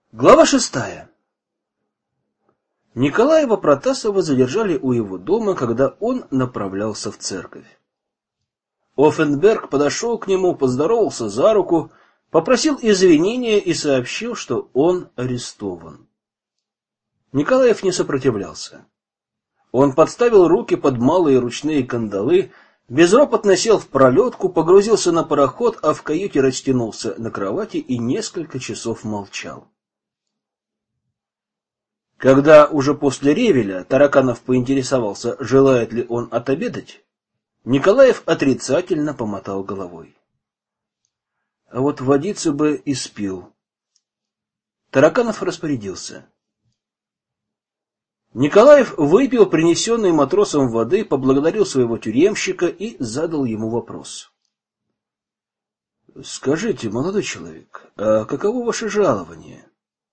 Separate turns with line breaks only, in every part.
Глава 6. Николаева Протасова задержали у его дома, когда он направлялся в церковь. Оффенберг подошел к нему, поздоровался за руку, попросил извинения и сообщил, что он арестован. Николаев не сопротивлялся. Он подставил руки под малые ручные кандалы, безропотно сел в пролетку, погрузился на пароход, а в каюте растянулся на кровати и несколько часов молчал. Когда уже после ревеля Тараканов поинтересовался, желает ли он отобедать, Николаев отрицательно помотал головой. А вот водицу бы и спил. Тараканов распорядился. Николаев выпил принесенной матросом воды, поблагодарил своего тюремщика и задал ему вопрос. — Скажите, молодой человек, а каково ваше жалование?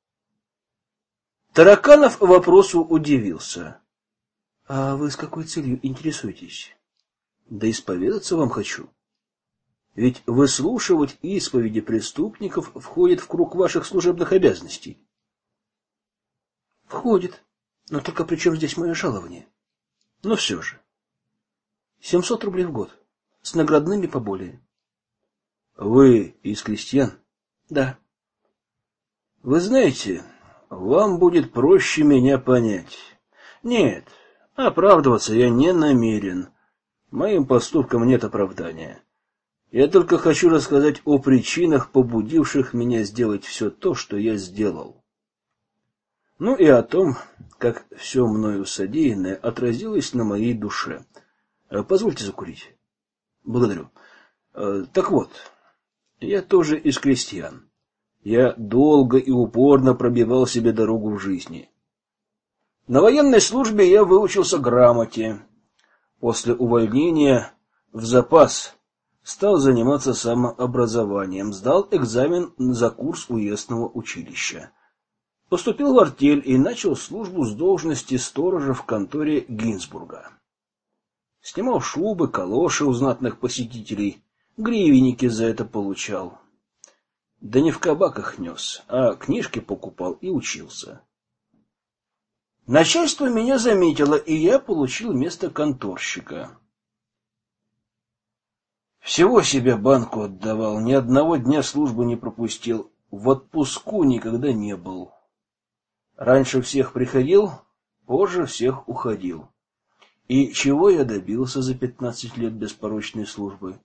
Тараканов вопросу удивился. — А вы с какой целью интересуетесь? — Да исповедаться вам хочу. Ведь выслушивать исповеди преступников входит в круг ваших служебных обязанностей. — Входит. Но только при чем здесь мое жалование? Но все же. 700 рублей в год. С наградными поболее. — Вы из крестьян? — Да. — Вы знаете... Вам будет проще меня понять. Нет, оправдываться я не намерен. Моим поступкам нет оправдания. Я только хочу рассказать о причинах, побудивших меня сделать все то, что я сделал. Ну и о том, как все мною содеянное отразилось на моей душе. Позвольте закурить. Благодарю. Так вот, я тоже из крестьян. Я долго и упорно пробивал себе дорогу в жизни. На военной службе я выучился грамоте. После увольнения в запас стал заниматься самообразованием, сдал экзамен за курс уездного училища. Поступил в артель и начал службу с должности сторожа в конторе Гинзбурга. Снимал шубы, калоши у знатных посетителей, гривенники за это получал. Да не в кабаках нес, а книжки покупал и учился. Начальство меня заметило, и я получил место конторщика. Всего себя банку отдавал, ни одного дня службы не пропустил, в отпуску никогда не был. Раньше всех приходил, позже всех уходил. И чего я добился за 15 лет беспорочной службы?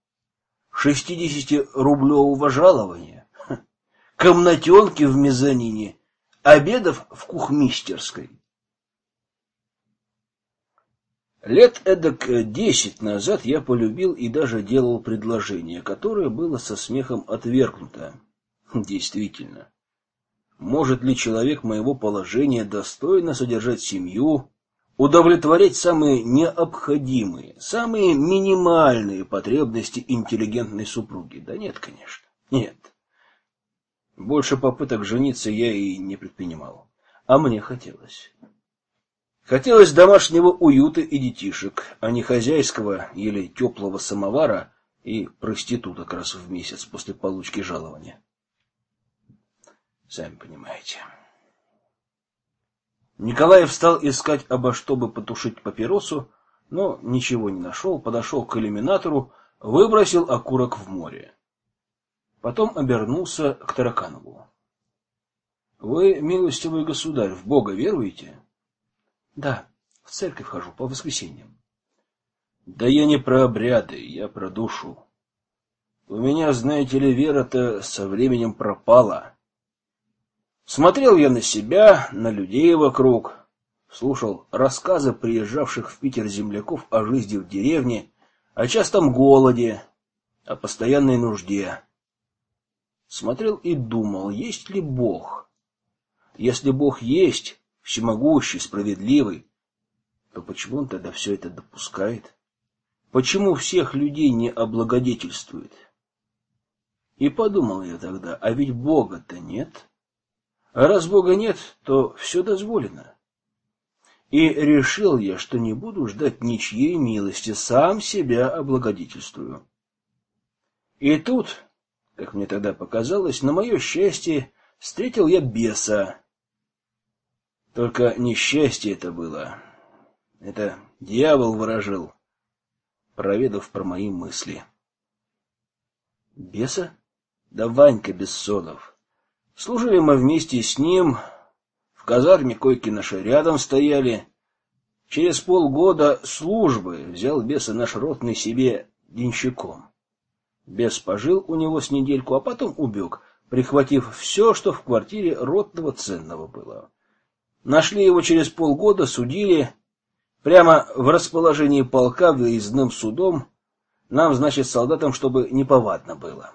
60-рублевого жалования, комнатенки в мезонине, обедов в кухмистерской. Лет эдак 10 назад я полюбил и даже делал предложение, которое было со смехом отвергнуто. Действительно, может ли человек моего положения достойно содержать семью, удовлетворять самые необходимые, самые минимальные потребности интеллигентной супруги? Да нет, конечно, нет. Больше попыток жениться я и не предпринимал. А мне хотелось. Хотелось домашнего уюта и детишек, а не хозяйского или теплого самовара и проституток раз в месяц после получки жалования. Сами понимаете. Николаев стал искать обо что бы потушить папиросу, но ничего не нашел, подошел к иллюминатору, выбросил окурок в море. Потом обернулся к Тараканову. — Вы, милостивый государь, в Бога веруете? — Да, в церковь хожу по воскресеньям. — Да я не про обряды, я про душу. У меня, знаете ли, вера-то со временем пропала. Смотрел я на себя, на людей вокруг, слушал рассказы приезжавших в Питер земляков о жизни в деревне, о частом голоде, о постоянной нужде. Смотрел и думал, есть ли Бог? Если Бог есть, всемогущий, справедливый, то почему Он тогда все это допускает? Почему всех людей не облагодетельствует? И подумал я тогда, а ведь Бога-то нет. А раз Бога нет, то все дозволено. И решил я, что не буду ждать ничьей милости, сам себя облагодетельствую. И тут, как мне тогда показалось, на мое счастье, встретил я беса. Только несчастье это было. Это дьявол ворожил, проведав про мои мысли. Беса? Да Ванька Бессонов. Служили мы вместе с ним, в казарме койки наши рядом стояли. Через полгода службы взял беса наш ротный себе денщиком. Бес пожил у него с недельку, а потом убег, прихватив все, что в квартире ротного ценного было. Нашли его через полгода, судили, прямо в расположении полка выездным судом, нам, значит, солдатам, чтобы неповадно было.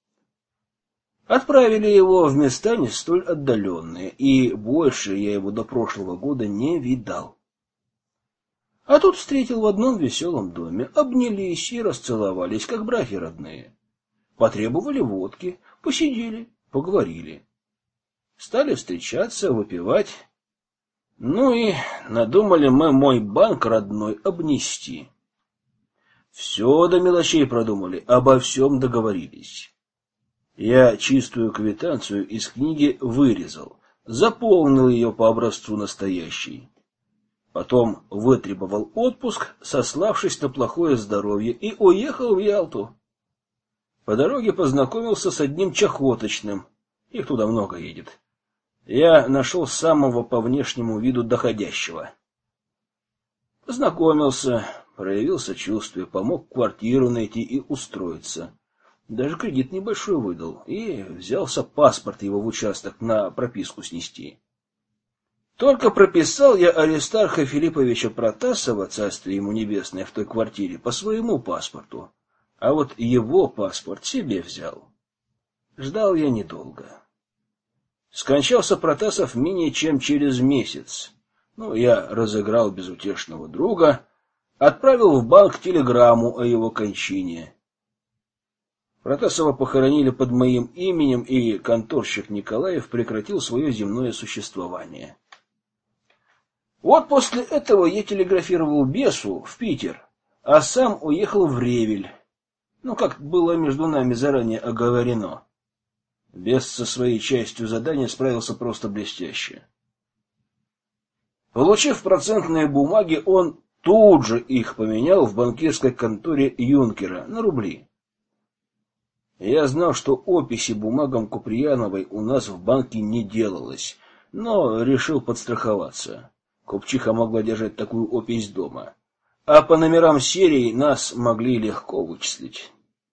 Отправили его в места не столь отдаленные, и больше я его до прошлого года не видал. А тут встретил в одном веселом доме, обнялись и расцеловались, как братья родные. Потребовали водки, посидели, поговорили. Стали встречаться, выпивать. Ну и надумали мы мой банк родной обнести. Все до мелочей продумали, обо всем договорились. Я чистую квитанцию из книги вырезал, заполнил ее по образцу настоящей. Потом вытребовал отпуск, сославшись на плохое здоровье, и уехал в Ялту. По дороге познакомился с одним чахоточным, их туда много едет. Я нашел самого по внешнему виду доходящего. Познакомился, проявил сочувствие, помог квартиру найти и устроиться. Даже кредит небольшой выдал, и взялся паспорт его в участок на прописку снести. Только прописал я Аристарха Филипповича Протасова, царствие ему небесное, в той квартире по своему паспорту, а вот его паспорт себе взял. Ждал я недолго. Скончался Протасов менее чем через месяц. Я разыграл безутешного друга, отправил в банк телеграмму о его кончине. Протасова похоронили под моим именем, и конторщик Николаев прекратил свое земное существование. Вот после этого я телеграфировал бесу в Питер, а сам уехал в Ревель. Как было между нами заранее оговорено. Бес со своей частью задания справился просто блестяще. Получив процентные бумаги, он тут же их поменял в банкирской конторе Юнкера на рубли. Я знал, что описи бумагам Куприяновой у нас в банке не делалось, но решил подстраховаться. Купчиха могла держать такую опись дома, а по номерам серий нас могли легко вычислить.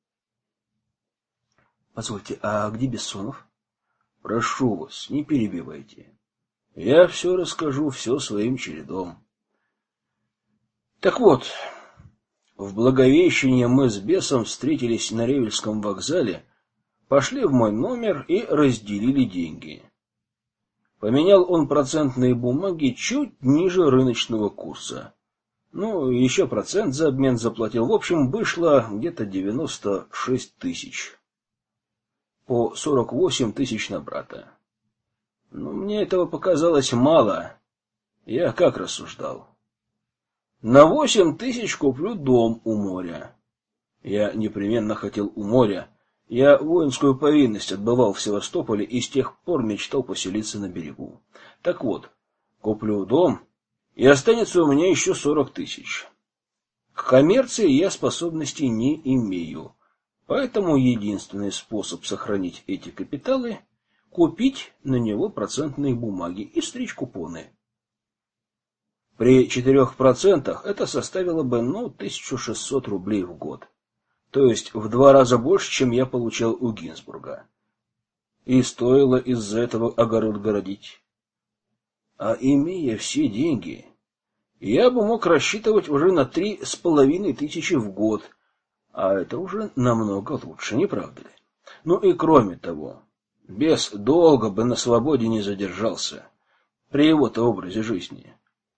Позвольте, а где Бессонов? Прошу вас, не перебивайте. Я все расскажу, все своим чередом. Так вот, в Благовещение мы с бесом встретились на Ревельском вокзале, пошли в мой номер и разделили деньги. Поменял он процентные бумаги чуть ниже рыночного курса. Еще процент за обмен заплатил. В общем, вышло где-то 96 тысяч. По 48 тысяч на брата. Мне этого показалось мало. Я как рассуждал? На 8 тысяч куплю дом у моря. Я непременно хотел у моря. Я воинскую повинность отбывал в Севастополе и с тех пор мечтал поселиться на берегу. Так вот, куплю дом, и останется у меня еще 40 тысяч. К коммерции я способностей не имею, поэтому единственный способ сохранить эти капиталы — купить на него процентные бумаги и стричь купоны. При 4% это составило бы 1600 рублей в год. То есть в 2 раза больше, чем я получал у Гинзбурга. И стоило из-за этого огород городить. А имея все деньги, я бы мог рассчитывать уже на 3500 в год, а это уже намного лучше, не правда ли? И кроме того, бес долго бы на свободе не задержался при его-то образе жизни.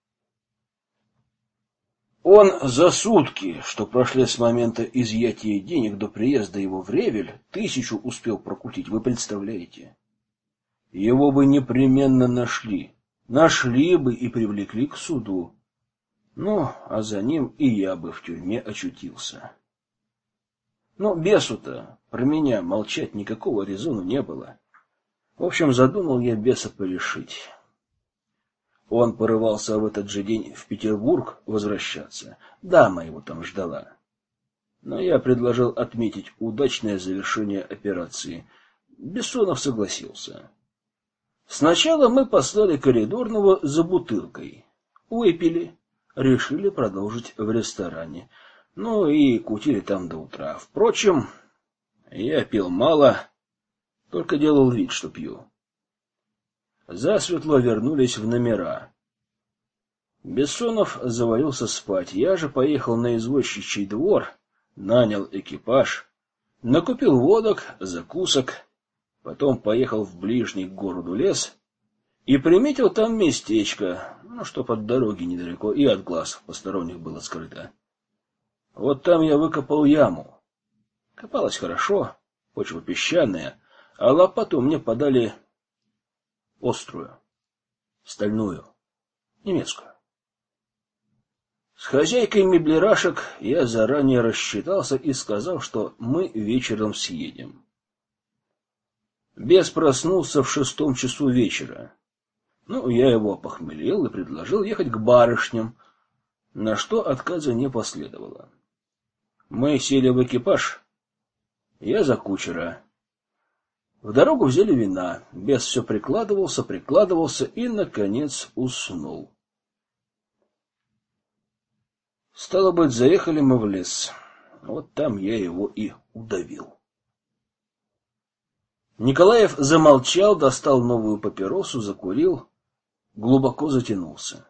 Он за сутки, что прошли с момента изъятия денег до приезда его в Ревель, 1000 успел прокутить, вы представляете? Его бы непременно нашли бы и привлекли к суду. А за ним и я бы в тюрьме очутился. Бесу-то про меня молчать никакого резону не было. общем, задумал я беса порешить. Он порывался в этот же день в Петербург возвращаться. Дама его там ждала. Но я предложил отметить удачное завершение операции. Бессонов согласился. Сначала мы послали коридорного за бутылкой. Выпили, решили продолжить в ресторане. Ну и кутили там до утра. Впрочем, я пил мало, только делал вид, что пью. Засветло вернулись в номера. Бессонов завалился спать. Я же поехал на извозчичий двор, нанял экипаж, накупил водок, закусок, потом поехал в ближний к городу лес и приметил там местечко, чтоб от дороги недалеко и от глаз посторонних было скрыто. Вот там я выкопал яму. Копалось хорошо, почва песчаная, а лопату мне подали острую, стальную, немецкую. С хозяйкой меблерашек я заранее рассчитался и сказал, что мы вечером съедем. Бес проснулся в 6 часу вечера. Я его опохмелил и предложил ехать к барышням, на что отказа не последовало. Мы сели в экипаж, я за кучера. В дорогу взяли вина. Бес все прикладывался и, наконец, уснул. Стало быть, заехали мы в лес. Вот там я его и удавил. Николаев замолчал, достал новую папиросу, закурил, глубоко затянулся.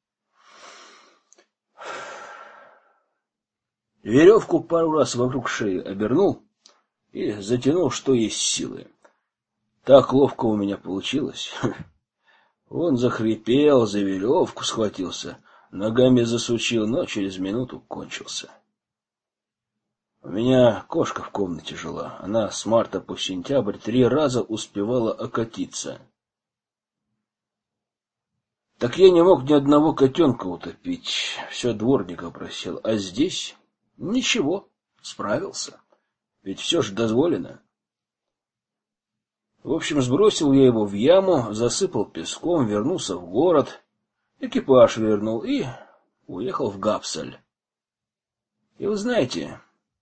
Веревку пару раз вокруг шеи обернул и затянул, что есть силы. Так ловко у меня получилось. Он захрипел, за веревку схватился, ногами засучил, но через минуту кончился. У меня кошка в комнате жила. Она с марта по сентябрь 3 раза успевала окатиться. Так я не мог ни одного котенка утопить. Все дворника просил. А здесь ничего, справился. Ведь все же дозволено. В общем, сбросил я его в яму, засыпал песком, вернулся в город, экипаж вернул и уехал в Гапсаль. И вы знаете,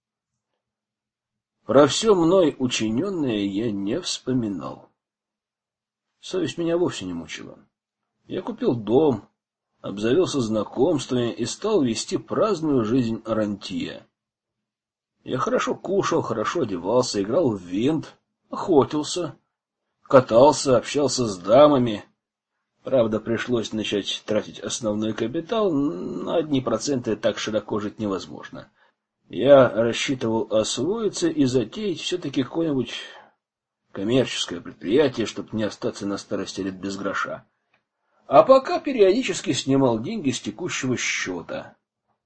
про все мной учиненное я не вспоминал. Совесть меня вовсе не мучила. Я купил дом, обзавелся знакомствами и стал вести праздную жизнь рантье. Я хорошо кушал, хорошо одевался, играл в винт, охотился, катался, общался с дамами. Правда, пришлось начать тратить основной капитал, на одни проценты так широко жить невозможно. Я рассчитывал освоиться и затеять все-таки какое-нибудь коммерческое предприятие, чтобы не остаться на старости лет без гроша. А пока периодически снимал деньги с текущего счета.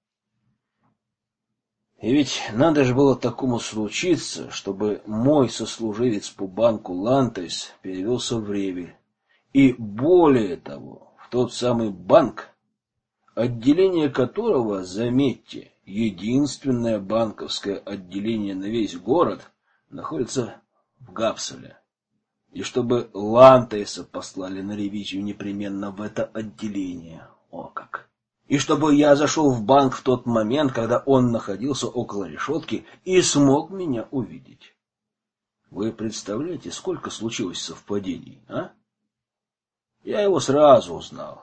И ведь надо же было такому случиться, чтобы мой сослуживец по банку Лантейс перевелся в Ревель. И более того, в тот самый банк, отделение которого, заметьте, единственное банковское отделение на весь город, находится в Гапсале. И чтобы Лантейса послали на ревизию непременно в это отделение. О как! И чтобы я зашел в банк в тот момент, когда он находился около решетки и смог меня увидеть. Вы представляете, сколько случилось совпадений, а? Я его сразу узнал.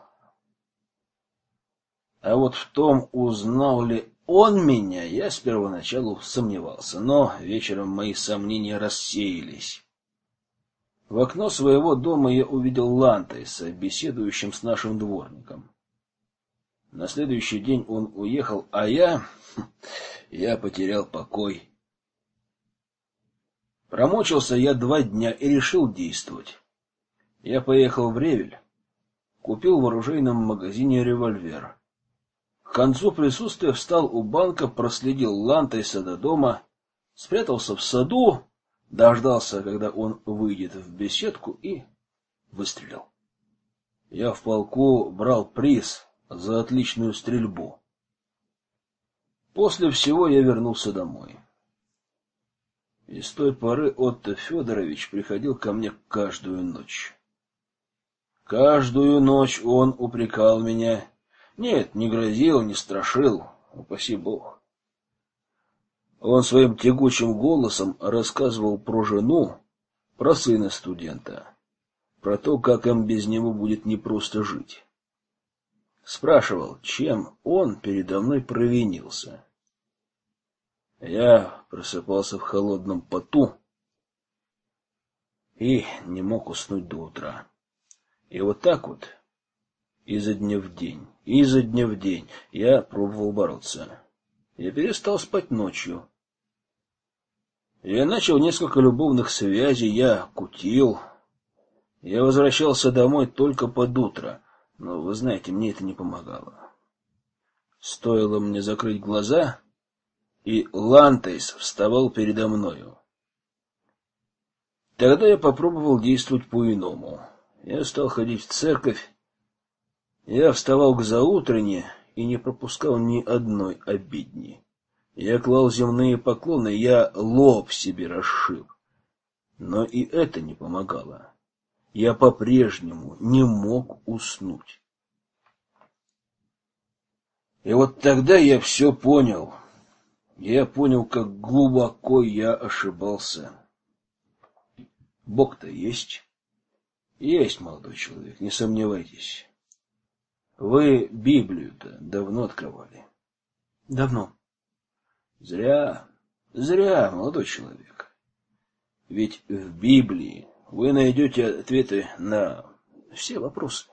А вот в том, узнал ли он меня, я с первоначалу сомневался, но вечером мои сомнения рассеялись. В окно своего дома я увидел Лантейса, беседующим с нашим дворником. На следующий день он уехал, а я потерял покой. Промучился я 2 дня и решил действовать. Я поехал в Ревель, купил в оружейном магазине револьвер. К концу присутствия встал у банка, проследил Лантейса до дома, спрятался в саду, дождался, когда он выйдет в беседку, и выстрелил. Я в полку брал приз за отличную стрельбу. После всего я вернулся домой. И с той поры Отто Федорович приходил ко мне каждую ночь. Каждую ночь он упрекал меня. Нет, не грозил, не страшил, упаси Бог. Он своим тягучим голосом рассказывал про жену, про сына студента, про то, как им без него будет непросто жить. Спрашивал, чем он передо мной провинился. Я просыпался в холодном поту и не мог уснуть до утра. И вот так вот, изо дня в день, я пробовал бороться. Я перестал спать ночью. Я начал несколько любовных связей, я кутил. Я возвращался домой только под утро, но, вы знаете, мне это не помогало. Стоило мне закрыть глаза, и Лантейс вставал передо мною. Тогда я попробовал действовать по-иному. Я стал ходить в церковь, я вставал к заутренне и не пропускал ни одной обедни. Я клал земные поклоны, я лоб себе расшиб. Но и это не помогало. Я по-прежнему не мог уснуть. И вот тогда я все понял. Я понял, как глубоко я ошибался. Бог-то есть. Есть, молодой человек, не сомневайтесь. Вы Библию-то давно открывали?
Давно.
Зря, молодой человек. Ведь в Библии вы найдете ответы на все вопросы.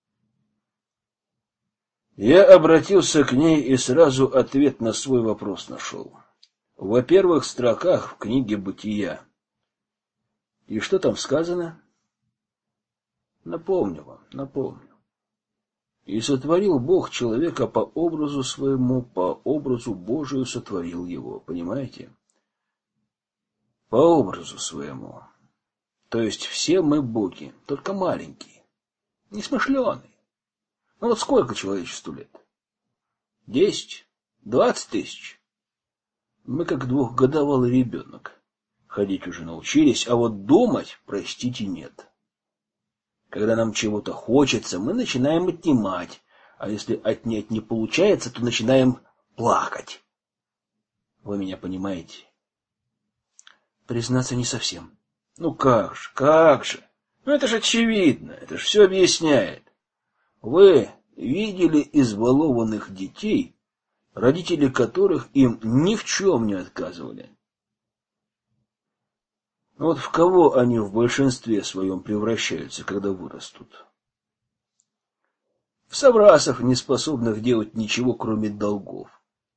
Я обратился к ней и сразу ответ на свой вопрос нашел. Во первых строках в книге Бытия. И что там сказано? Напомню вам. И сотворил Бог человека по образу своему, по образу Божию сотворил его. Понимаете? По образу своему. То есть все мы боги, только маленькие, несмышленые. Ну вот сколько человечеству лет? 10, 20 тысяч. Мы как двухгодовалый ребенок. Ходить уже научились, а вот думать, простите, нет. Когда нам чего-то хочется, мы начинаем отнимать, а если отнять не получается, то начинаем плакать. Вы меня понимаете?
Признаться, не совсем.
Ну как же? Ну это же очевидно, это же все объясняет. Вы видели избалованных детей, родители которых им ни в чем не отказывали. Вот в кого они в большинстве своем превращаются, когда вырастут? В соврасов, не способных делать ничего, кроме долгов.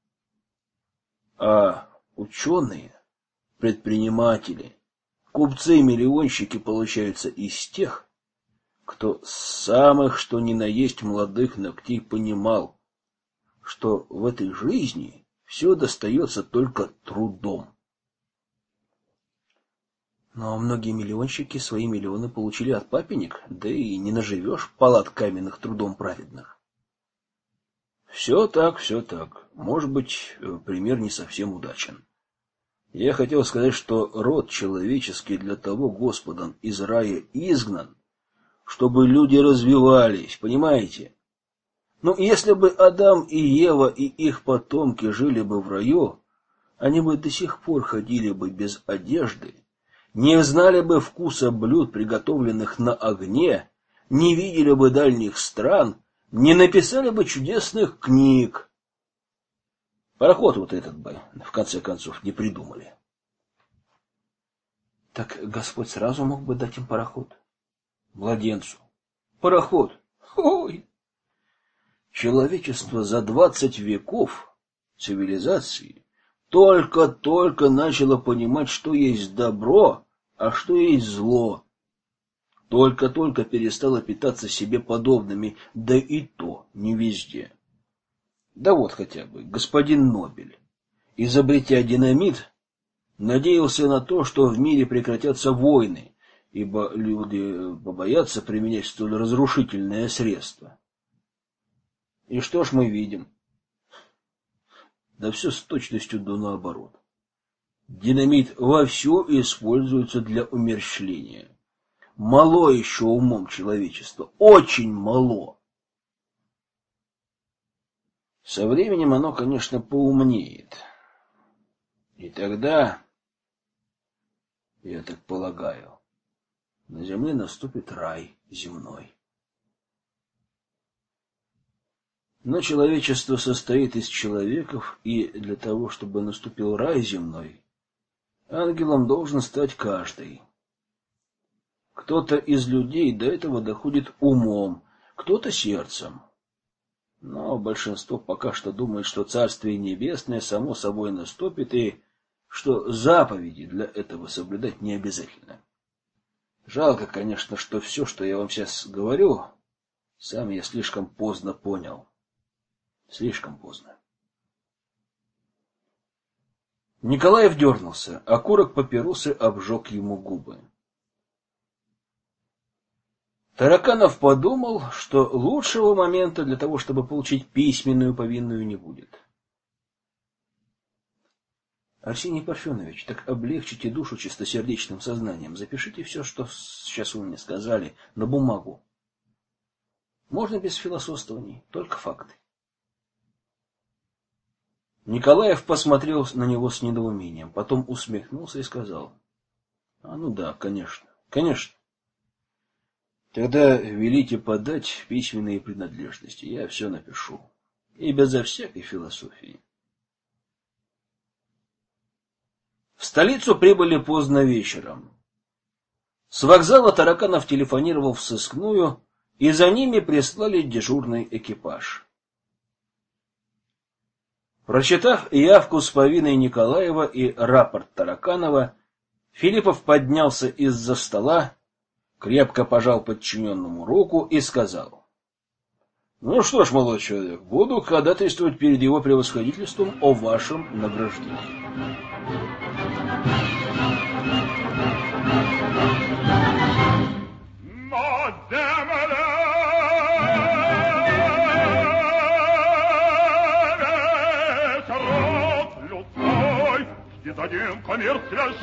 А ученые, предприниматели, купцы-миллионщики получаются из тех, кто с самых что ни на есть молодых ногтей понимал, что в этой жизни все достается только трудом.
Но многие миллионщики свои миллионы получили от папенек, да и не наживешь палат каменных трудом праведных.
Все так. Может быть, пример не совсем удачен. Я хотел сказать, что род человеческий для того Господом из рая изгнан, чтобы люди развивались, понимаете? Ну, если бы Адам и Ева и их потомки жили бы в раю, они бы до сих пор ходили бы без одежды, не знали бы вкуса блюд, приготовленных на огне, не видели бы дальних стран, не написали бы чудесных книг. Пароход вот этот бы, в конце концов, не придумали.
Так Господь сразу мог бы дать им пароход.
Младенцу. Пароход. Ой! Человечество за 20 веков цивилизации только начало понимать, что есть добро, а что есть зло. Только перестало питаться себе подобными, да и то не везде. Да вот хотя бы господин Нобель, изобретя динамит, надеялся на то, что в мире прекратятся войны, ибо люди побоятся применять столь разрушительное средство. И что ж мы видим? Да все с точностью до наоборот. Динамит вовсю используется для умерщвления. Мало еще умом человечества, очень мало. Со временем оно, конечно, поумнеет. И тогда, я так полагаю, на земле наступит рай земной. Но человечество состоит из человеков, и для того, чтобы наступил рай земной, ангелом должен стать каждый. Кто-то из людей до этого доходит умом, кто-то сердцем. Но большинство пока что думает, что Царствие Небесное само собой наступит, и что заповеди для этого соблюдать не обязательно. Жалко, конечно, что все, что я вам сейчас говорю, сам я слишком поздно понял. Слишком поздно. Николаев дернулся, окурок папиросы обжег ему губы. Тараканов подумал, что лучшего момента для того, чтобы получить письменную повинную, не будет. Арсений Парфенович, так облегчите душу чистосердечным сознанием. Запишите все, что сейчас вы мне сказали, на бумагу. Можно без философствований, только факты. Николаев посмотрел на него с недоумением, потом усмехнулся и сказал: ну да, конечно, конечно. Тогда велите подать письменные принадлежности, я все напишу. И безо всякой философии. В столицу прибыли поздно вечером. С вокзала Тараканов телефонировал в сыскную, и за ними прислали дежурный экипаж. Прочитав явку с повинной Николаева и рапорт Тараканова, Филиппов поднялся из-за стола, крепко пожал подчиненному руку и сказал: ну что ж, молодой человек, буду ходатайствовать перед его превосходительством о вашем награждении.
Один коммерц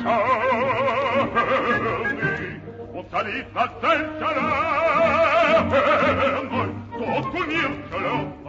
совершенный, утолит над цель вселенной, тот кумир вселен.